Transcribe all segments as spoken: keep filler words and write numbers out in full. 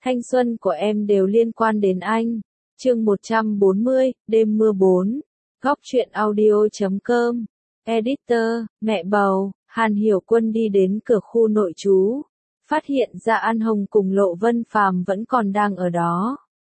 Thanh xuân của em đều liên quan đến anh. Chương một trăm bốn mươi, đêm mưa bốn. Góc truyện audio chấm com. Editor, mẹ bầu. Hàn Hiểu Quân đi đến cửa khu nội trú, phát hiện ra An Hồng cùng Lộ Vân Phàm vẫn còn đang ở đó.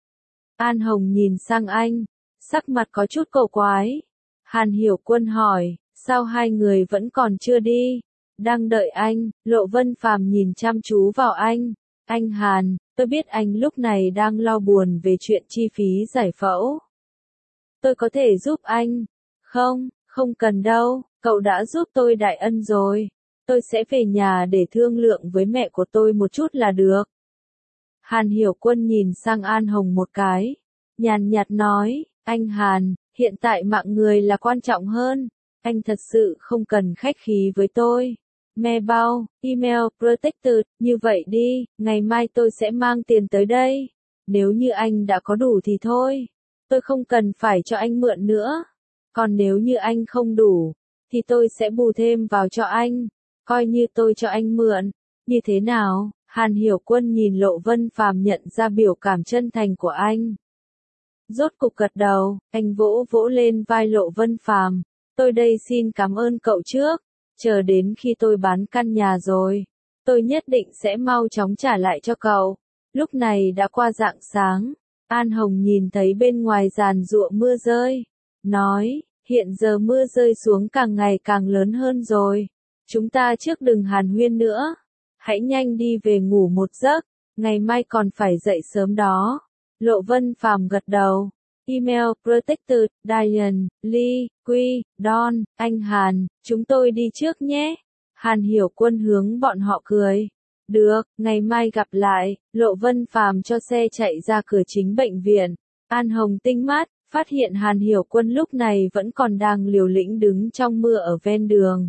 An Hồng nhìn sang anh, sắc mặt có chút cổ quái. Hàn Hiểu Quân hỏi, sao hai người vẫn còn chưa đi? Đang đợi anh. Lộ Vân Phàm nhìn chăm chú vào anh. Anh Hàn, tôi biết anh lúc này đang lo buồn về chuyện chi phí giải phẫu. Tôi có thể giúp anh. Không, không cần đâu, cậu đã giúp tôi đại ân rồi. Tôi sẽ về nhà để thương lượng với mẹ của tôi một chút là được. Hàn Hiểu Quân nhìn sang An Hồng một cái, nhàn nhạt nói, anh Hàn, hiện tại mạng người là quan trọng hơn. Anh thật sự không cần khách khí với tôi. Mailbox, email, protected, như vậy đi, ngày mai tôi sẽ mang tiền tới đây. Nếu như anh đã có đủ thì thôi, tôi không cần phải cho anh mượn nữa. Còn nếu như anh không đủ, thì tôi sẽ bù thêm vào cho anh, coi như tôi cho anh mượn. Như thế nào? Hàn Hiểu Quân nhìn Lộ Vân Phàm nhận ra biểu cảm chân thành của anh. Rốt cục gật đầu, anh vỗ vỗ lên vai Lộ Vân Phàm. Tôi đây xin cảm ơn cậu trước. Chờ đến khi tôi bán căn nhà rồi, tôi nhất định sẽ mau chóng trả lại cho cậu. Lúc này đã qua rạng sáng, An Hồng nhìn thấy bên ngoài giàn giụa mưa rơi, nói, hiện giờ mưa rơi xuống càng ngày càng lớn hơn rồi. Chúng ta trước đừng hàn huyên nữa, hãy nhanh đi về ngủ một giấc, ngày mai còn phải dậy sớm đó. Lộ Vân Phàm gật đầu. Email, Protected, Diane, Lee, Quy, Don, anh Hàn, chúng tôi đi trước nhé. Hàn Hiểu Quân hướng bọn họ cười. Được, ngày mai gặp lại. Lộ Vân Phàm cho xe chạy ra cửa chính bệnh viện. An Hồng tinh mắt, phát hiện Hàn Hiểu Quân lúc này vẫn còn đang liều lĩnh đứng trong mưa ở ven đường.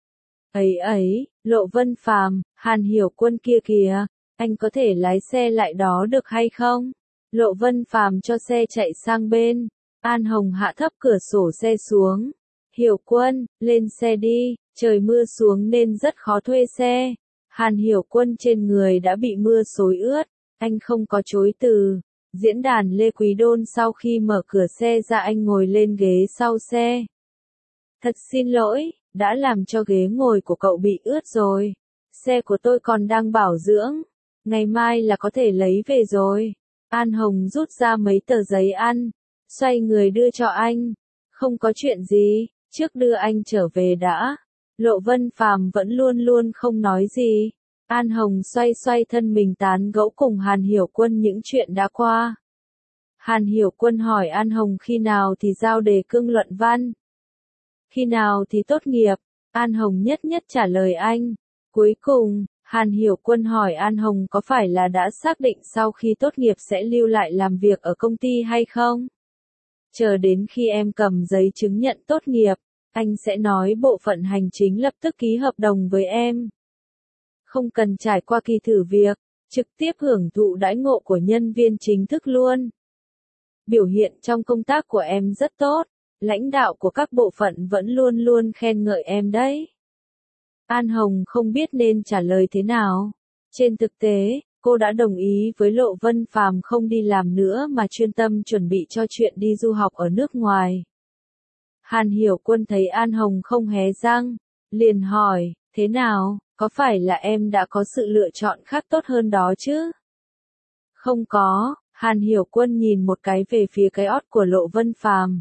Ấy ấy, Lộ Vân Phàm, Hàn Hiểu Quân kia kìa, anh có thể lái xe lại đó được hay không? Lộ Vân Phàm cho xe chạy sang bên. An Hồng hạ thấp cửa sổ xe xuống. Hiểu Quân, lên xe đi, trời mưa xuống nên rất khó thuê xe. Hàn Hiểu Quân trên người đã bị mưa xối ướt, anh không có chối từ. Diễn đàn Lê Quý Đôn sau khi mở cửa xe ra anh ngồi lên ghế sau xe. Thật xin lỗi, đã làm cho ghế ngồi của cậu bị ướt rồi. Xe của tôi còn đang bảo dưỡng, ngày mai là có thể lấy về rồi. An Hồng rút ra mấy tờ giấy ăn, xoay người đưa cho anh. Không có chuyện gì, trước đưa anh trở về đã. Lộ Vân Phàm vẫn luôn luôn không nói gì. An Hồng xoay xoay thân mình tán gẫu cùng Hàn Hiểu Quân những chuyện đã qua. Hàn Hiểu Quân hỏi An Hồng khi nào thì giao đề cương luận văn. Khi nào thì tốt nghiệp, An Hồng nhất nhất trả lời anh. Cuối cùng, Hàn Hiểu Quân hỏi An Hồng có phải là đã xác định sau khi tốt nghiệp sẽ lưu lại làm việc ở công ty hay không? Chờ đến khi em cầm giấy chứng nhận tốt nghiệp, anh sẽ nói bộ phận hành chính lập tức ký hợp đồng với em. Không cần trải qua kỳ thử việc, trực tiếp hưởng thụ đãi ngộ của nhân viên chính thức luôn. Biểu hiện trong công tác của em rất tốt, lãnh đạo của các bộ phận vẫn luôn luôn khen ngợi em đấy. An Hồng không biết nên trả lời thế nào. Trên thực tế, cô đã đồng ý với Lộ Vân Phàm không đi làm nữa mà chuyên tâm chuẩn bị cho chuyện đi du học ở nước ngoài. Hàn Hiểu Quân thấy An Hồng không hé răng, liền hỏi, thế nào, có phải là em đã có sự lựa chọn khác tốt hơn đó chứ? Không có, Hàn Hiểu Quân nhìn một cái về phía cái ót của Lộ Vân Phàm.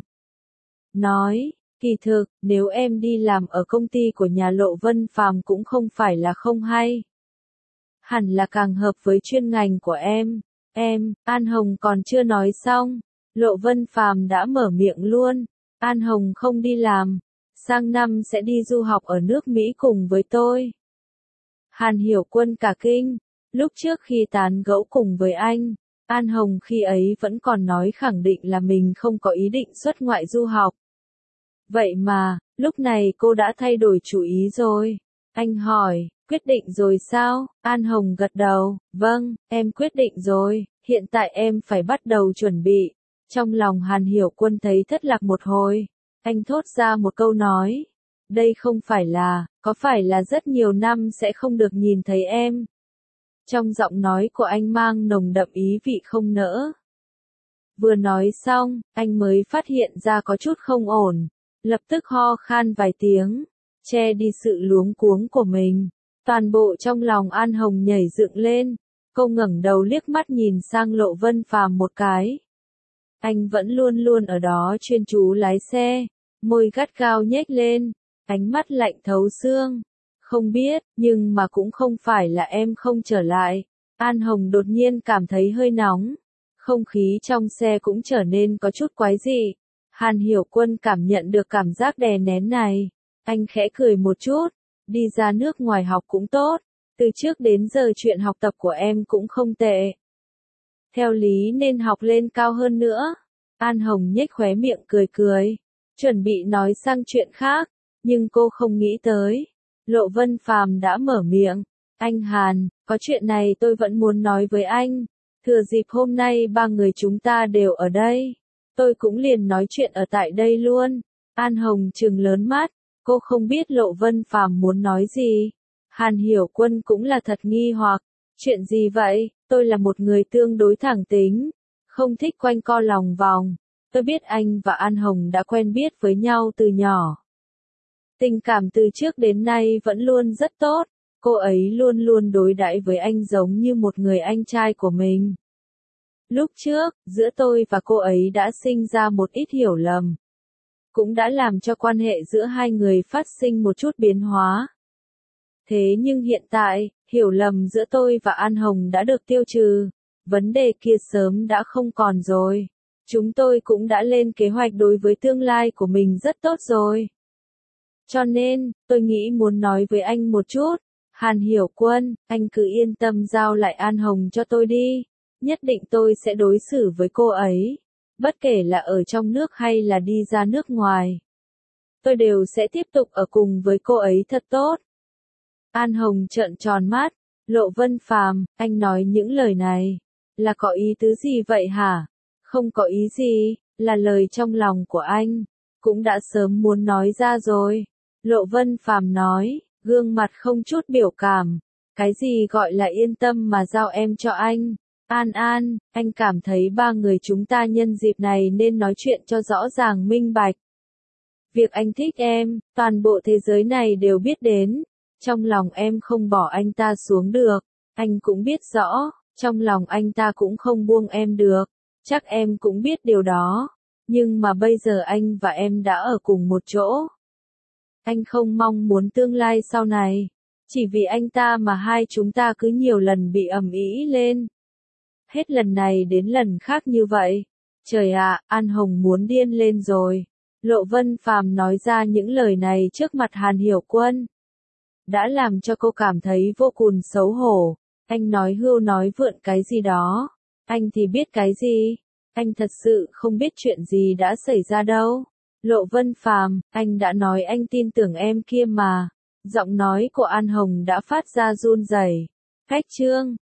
Nói, kỳ thực, nếu em đi làm ở công ty của nhà Lộ Vân Phàm cũng không phải là không hay. Hẳn là càng hợp với chuyên ngành của em. Em, An Hồng còn chưa nói xong. Lộ Vân Phàm đã mở miệng luôn. An Hồng không đi làm. Sang năm sẽ đi du học ở nước Mỹ cùng với tôi. Hàn Hiểu Quân cả kinh. Lúc trước khi tán gẫu cùng với anh, An Hồng khi ấy vẫn còn nói khẳng định là mình không có ý định xuất ngoại du học. Vậy mà, lúc này cô đã thay đổi chủ ý rồi. Anh hỏi, quyết định rồi sao? An Hồng gật đầu, vâng, em quyết định rồi, hiện tại em phải bắt đầu chuẩn bị. Trong lòng Hàn Hiểu Quân thấy thất lạc một hồi. Anh thốt ra một câu nói. Đây không phải là, có phải là rất nhiều năm sẽ không được nhìn thấy em. Trong giọng nói của anh mang nồng đậm ý vị không nỡ. Vừa nói xong, anh mới phát hiện ra có chút không ổn, lập tức ho khan vài tiếng, che đi sự luống cuống của mình. Toàn bộ trong lòng An Hồng nhảy dựng lên, cô ngẩng đầu liếc mắt nhìn sang Lộ Vân Phàm một cái. Anh vẫn luôn luôn ở đó chuyên chú lái xe, môi gắt gao nhếch lên, ánh mắt lạnh thấu xương. Không biết, nhưng mà cũng không phải là em không trở lại. An Hồng đột nhiên cảm thấy hơi nóng. Không khí trong xe cũng trở nên có chút quái dị. Hàn Hiểu Quân cảm nhận được cảm giác đè nén này. Anh khẽ cười một chút. Đi ra nước ngoài học cũng tốt. Từ trước đến giờ chuyện học tập của em cũng không tệ. Theo lý nên học lên cao hơn nữa. An Hồng nhếch khóe miệng cười cười. Chuẩn bị nói sang chuyện khác. Nhưng cô không nghĩ tới. Lộ Vân Phàm đã mở miệng. Anh Hàn, có chuyện này tôi vẫn muốn nói với anh. Thừa dịp hôm nay ba người chúng ta đều ở đây. Tôi cũng liền nói chuyện ở tại đây luôn. An Hồng trừng lớn mắt. Cô không biết Lộ Vân Phàm muốn nói gì. Hàn Hiểu Quân cũng là thật nghi hoặc. Chuyện gì vậy? Tôi là một người tương đối thẳng tính. Không thích quanh co lòng vòng. Tôi biết anh và An Hồng đã quen biết với nhau từ nhỏ. Tình cảm từ trước đến nay vẫn luôn rất tốt. Cô ấy luôn luôn đối đãi với anh giống như một người anh trai của mình. Lúc trước, giữa tôi và cô ấy đã sinh ra một ít hiểu lầm. Cũng đã làm cho quan hệ giữa hai người phát sinh một chút biến hóa. Thế nhưng hiện tại, hiểu lầm giữa tôi và An Hồng đã được tiêu trừ. Vấn đề kia sớm đã không còn rồi. Chúng tôi cũng đã lên kế hoạch đối với tương lai của mình rất tốt rồi. Cho nên, tôi nghĩ muốn nói với anh một chút. Hàn Hiểu Quân, anh cứ yên tâm giao lại An Hồng cho tôi đi. Nhất định tôi sẽ đối xử với cô ấy. Bất kể là ở trong nước hay là đi ra nước ngoài. Tôi đều sẽ tiếp tục ở cùng với cô ấy thật tốt. An Hồng trợn tròn mắt. Lộ Vân Phàm, anh nói những lời này. Là có ý tứ gì vậy hả? Không có ý gì, là lời trong lòng của anh. Cũng đã sớm muốn nói ra rồi. Lộ Vân Phàm nói, gương mặt không chút biểu cảm. Cái gì gọi là yên tâm mà giao em cho anh? An An, anh cảm thấy ba người chúng ta nhân dịp này nên nói chuyện cho rõ ràng minh bạch. Việc anh thích em, toàn bộ thế giới này đều biết đến. Trong lòng em không bỏ anh ta xuống được. Anh cũng biết rõ, trong lòng anh ta cũng không buông em được. Chắc em cũng biết điều đó. Nhưng mà bây giờ anh và em đã ở cùng một chỗ. Anh không mong muốn tương lai sau này. Chỉ vì anh ta mà hai chúng ta cứ nhiều lần bị ầm ĩ lên. Hết lần này đến lần khác như vậy. Trời ạ, An Hồng muốn điên lên rồi. Lộ Vân Phàm nói ra những lời này trước mặt Hàn Hiểu Quân. Đã làm cho cô cảm thấy vô cùng xấu hổ. Anh nói hưu nói vượn cái gì đó. Anh thì biết cái gì. Anh thật sự không biết chuyện gì đã xảy ra đâu. Lộ Vân Phàm, anh đã nói anh tin tưởng em kia mà. Giọng nói của An Hồng đã phát ra run rẩy. Cách chương